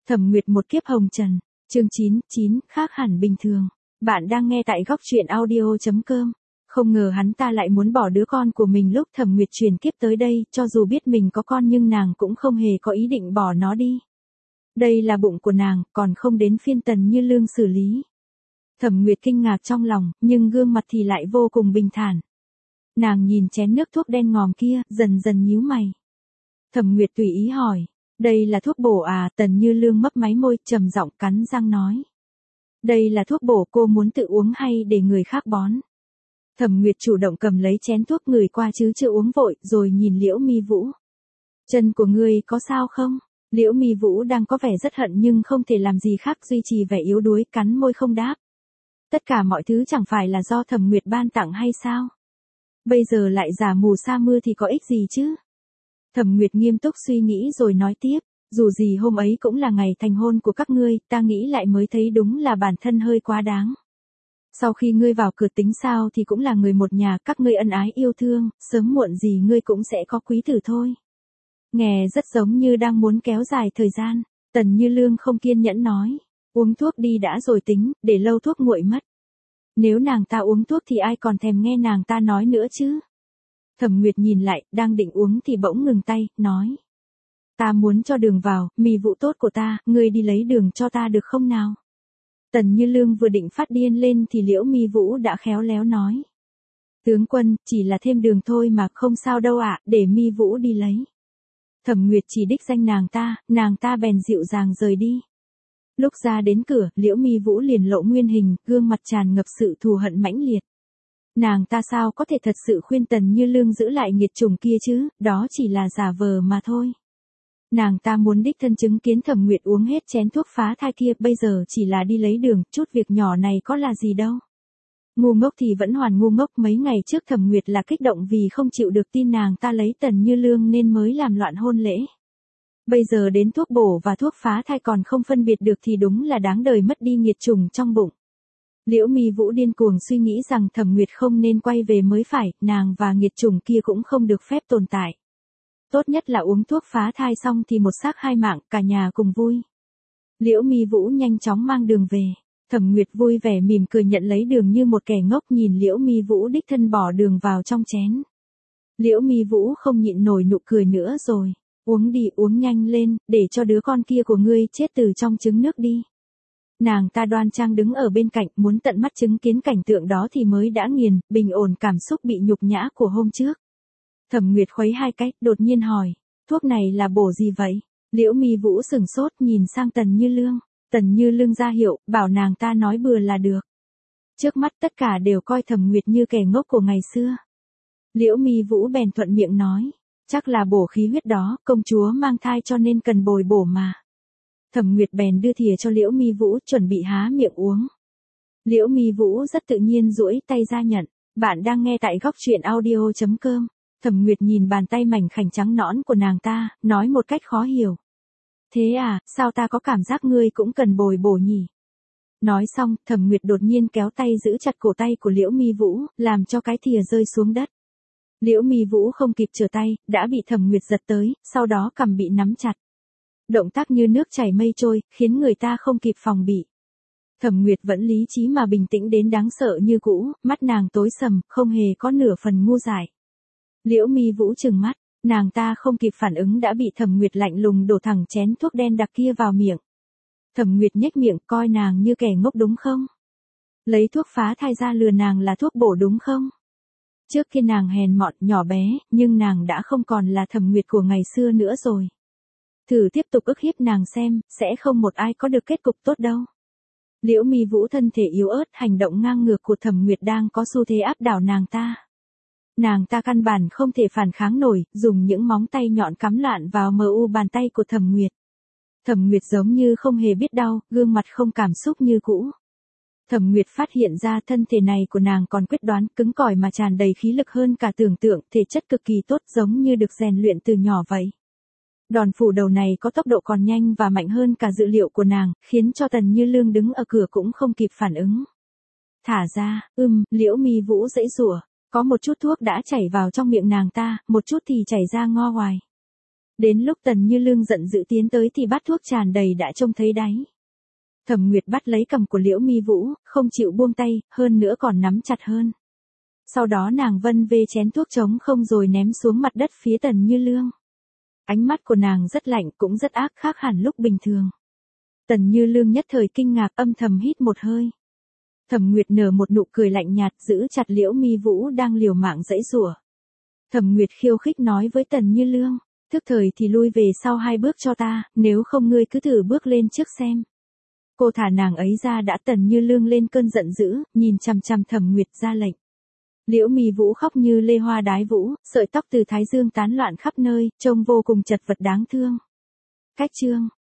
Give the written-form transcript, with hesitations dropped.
Thẩm Nguyệt một kiếp hồng trần. Chương 9, khác hẳn bình thường. Bạn đang nghe tại góc truyện audio.com. Không ngờ hắn ta lại muốn bỏ đứa con của mình lúc Thẩm Nguyệt chuyển kiếp tới đây, cho dù biết mình có con nhưng nàng cũng không hề có ý định bỏ nó đi. Đây là bụng của nàng, còn không đến phiên Tần Như Lương xử lý. Thẩm Nguyệt kinh ngạc trong lòng, nhưng gương mặt thì lại vô cùng bình thản. Nàng nhìn chén nước thuốc đen ngòm kia, dần dần nhíu mày. Thẩm Nguyệt tùy ý hỏi, đây là thuốc bổ à? Tần Như Lương mấp máy môi, trầm giọng cắn răng nói. Đây là thuốc bổ, cô muốn tự uống hay để người khác bón? Thẩm Nguyệt chủ động cầm lấy chén thuốc ngửi qua chứ chưa uống vội, rồi nhìn Liễu Mi Vũ. Chân của ngươi có sao không? Liễu Mi Vũ đang có vẻ rất hận nhưng không thể làm gì khác, duy trì vẻ yếu đuối, cắn môi không đáp. Tất cả mọi thứ chẳng phải là do Thẩm Nguyệt ban tặng hay sao? Bây giờ lại giả mù sa mưa thì có ích gì chứ? Thẩm Nguyệt nghiêm túc suy nghĩ rồi nói tiếp, dù gì hôm ấy cũng là ngày thành hôn của các ngươi, ta nghĩ lại mới thấy đúng là bản thân hơi quá đáng. Sau khi ngươi vào cửa tính sao thì cũng là người một nhà, các ngươi ân ái yêu thương, sớm muộn gì ngươi cũng sẽ có quý tử thôi. Nghe rất giống như đang muốn kéo dài thời gian. Tần Như Lương không kiên nhẫn nói, uống thuốc đi đã rồi tính, để lâu thuốc nguội mất. Nếu nàng ta uống thuốc thì ai còn thèm nghe nàng ta nói nữa chứ? Thẩm Nguyệt nhìn lại, đang định uống thì bỗng ngừng tay, nói. Ta muốn cho đường vào, Mi Vũ tốt của ta, ngươi đi lấy đường cho ta được không nào? Tần Như Lương vừa định phát điên lên thì Liễu Mi Vũ đã khéo léo nói. Tướng quân, chỉ là thêm đường thôi mà, không sao đâu ạ, để Mi Vũ đi lấy. Thẩm Nguyệt chỉ đích danh nàng ta bèn dịu dàng rời đi. Lúc ra đến cửa, Liễu Mi Vũ liền lộ nguyên hình, gương mặt tràn ngập sự thù hận mãnh liệt. Nàng ta sao có thể thật sự khuyên Tần Như Lương giữ lại nghiệt chủng kia chứ, đó chỉ là giả vờ mà thôi. Nàng ta muốn đích thân chứng kiến Thẩm Nguyệt uống hết chén thuốc phá thai kia, bây giờ chỉ là đi lấy đường, chút việc nhỏ này có là gì đâu. Ngu ngốc thì vẫn hoàn ngu ngốc, mấy ngày trước Thẩm Nguyệt là kích động vì không chịu được tin nàng ta lấy Tần Như Lương nên mới làm loạn hôn lễ. Bây giờ đến thuốc bổ và thuốc phá thai còn không phân biệt được thì đúng là đáng đời mất đi nghiệt chủng trong bụng. Liễu Mi Vũ điên cuồng suy nghĩ rằng Thẩm Nguyệt không nên quay về mới phải, nàng và nghiệt chủng kia cũng không được phép tồn tại. Tốt nhất là uống thuốc phá thai xong thì một xác hai mạng, cả nhà cùng vui. Liễu Mi Vũ nhanh chóng mang đường về. Thẩm Nguyệt vui vẻ mỉm cười nhận lấy đường như một kẻ ngốc, nhìn Liễu Mi Vũ đích thân bỏ đường vào trong chén. Liễu Mi Vũ không nhịn nổi nụ cười nữa rồi. Uống đi, uống nhanh lên, để cho đứa con kia của ngươi chết từ trong trứng nước đi. Nàng ta đoan trang đứng ở bên cạnh, muốn tận mắt chứng kiến cảnh tượng đó thì mới đã nghiền, bình ổn cảm xúc bị nhục nhã của hôm trước. Thẩm Nguyệt khuấy hai cái, đột nhiên hỏi, thuốc này là bổ gì vậy? Liễu Mi Vũ sửng sốt nhìn sang Tần Như Lương. Tần Như Lương ra hiệu, bảo nàng ta nói bừa là được. Trước mắt tất cả đều coi Thẩm Nguyệt như kẻ ngốc của ngày xưa. Liễu Mi Vũ bèn thuận miệng nói, chắc là bổ khí huyết đó, công chúa mang thai cho nên cần bồi bổ mà. Thẩm Nguyệt bèn đưa thìa cho Liễu Mi Vũ, chuẩn bị há miệng uống. Liễu Mi Vũ rất tự nhiên duỗi tay ra nhận. Bạn đang nghe tại góc truyện audio.com. Thẩm Nguyệt nhìn bàn tay mảnh khảnh trắng nõn của nàng ta, nói một cách khó hiểu. Thế à, sao ta có cảm giác ngươi cũng cần bồi bổ nhỉ? Nói xong, Thẩm Nguyệt đột nhiên kéo tay giữ chặt cổ tay của Liễu Mi Vũ, làm cho cái thìa rơi xuống đất. Liễu Mi Vũ không kịp trở tay, đã bị Thẩm Nguyệt giật tới, sau đó cằm bị nắm chặt. Động tác như nước chảy mây trôi, khiến người ta không kịp phòng bị. Thẩm Nguyệt vẫn lý trí mà bình tĩnh đến đáng sợ như cũ, mắt nàng tối sầm, không hề có nửa phần ngu dại. Liễu Mi Vũ trừng mắt, nàng ta không kịp phản ứng đã bị Thẩm Nguyệt lạnh lùng đổ thẳng chén thuốc đen đặc kia vào miệng. Thẩm Nguyệt nhếch miệng, coi nàng như kẻ ngốc đúng không? Lấy thuốc phá thai ra lừa nàng là thuốc bổ đúng không? Trước khi nàng hèn mọn nhỏ bé, nhưng nàng đã không còn là Thẩm Nguyệt của ngày xưa nữa rồi. Thử tiếp tục ức hiếp nàng xem, sẽ không một ai có được kết cục tốt đâu. Liễu Mi Vũ thân thể yếu ớt, hành động ngang ngược của Thẩm Nguyệt đang có xu thế áp đảo nàng ta. Nàng ta căn bản không thể phản kháng nổi, dùng những móng tay nhọn cắm loạn vào bàn tay của Thẩm Nguyệt. Thẩm Nguyệt giống như không hề biết đau, gương mặt không cảm xúc như cũ. Thẩm Nguyệt phát hiện ra thân thể này của nàng còn quyết đoán, cứng cỏi mà tràn đầy khí lực hơn cả tưởng tượng, thể chất cực kỳ tốt, giống như được rèn luyện từ nhỏ vậy. Đòn phủ đầu này có tốc độ còn nhanh và mạnh hơn cả dự liệu của nàng, khiến cho Tần Như Lương đứng ở cửa cũng không kịp phản ứng. Thả ra, Liễu Mi Vũ giãy giụa, có một chút thuốc đã chảy vào trong miệng nàng ta, một chút thì chảy ra ngo hoài. Đến lúc Tần Như Lương giận dữ tiến tới thì bát thuốc tràn đầy đã trông thấy đáy. Thẩm Nguyệt bắt lấy cầm của Liễu Mi Vũ, không chịu buông tay, hơn nữa còn nắm chặt hơn. Sau đó nàng vân vê chén thuốc trống không rồi ném xuống mặt đất phía Tần Như Lương. Ánh mắt của nàng rất lạnh cũng rất ác, khác hẳn lúc bình thường. Tần Như Lương nhất thời kinh ngạc, âm thầm hít một hơi. Thẩm Nguyệt nở một nụ cười lạnh nhạt, giữ chặt Liễu Mi Vũ đang liều mạng giãy giụa. Thẩm Nguyệt khiêu khích nói với Tần Như Lương, thức thời thì lui về sau 2 bước cho ta, nếu không ngươi cứ thử bước lên trước xem. Cô thả nàng ấy ra đã. Tần Như Lương lên cơn giận dữ, nhìn chằm chằm Thẩm Nguyệt ra lệnh. Liễu Mi Vũ khóc như lê hoa đái vũ, sợi tóc từ thái dương tán loạn khắp nơi, trông vô cùng chật vật đáng thương. Cách chương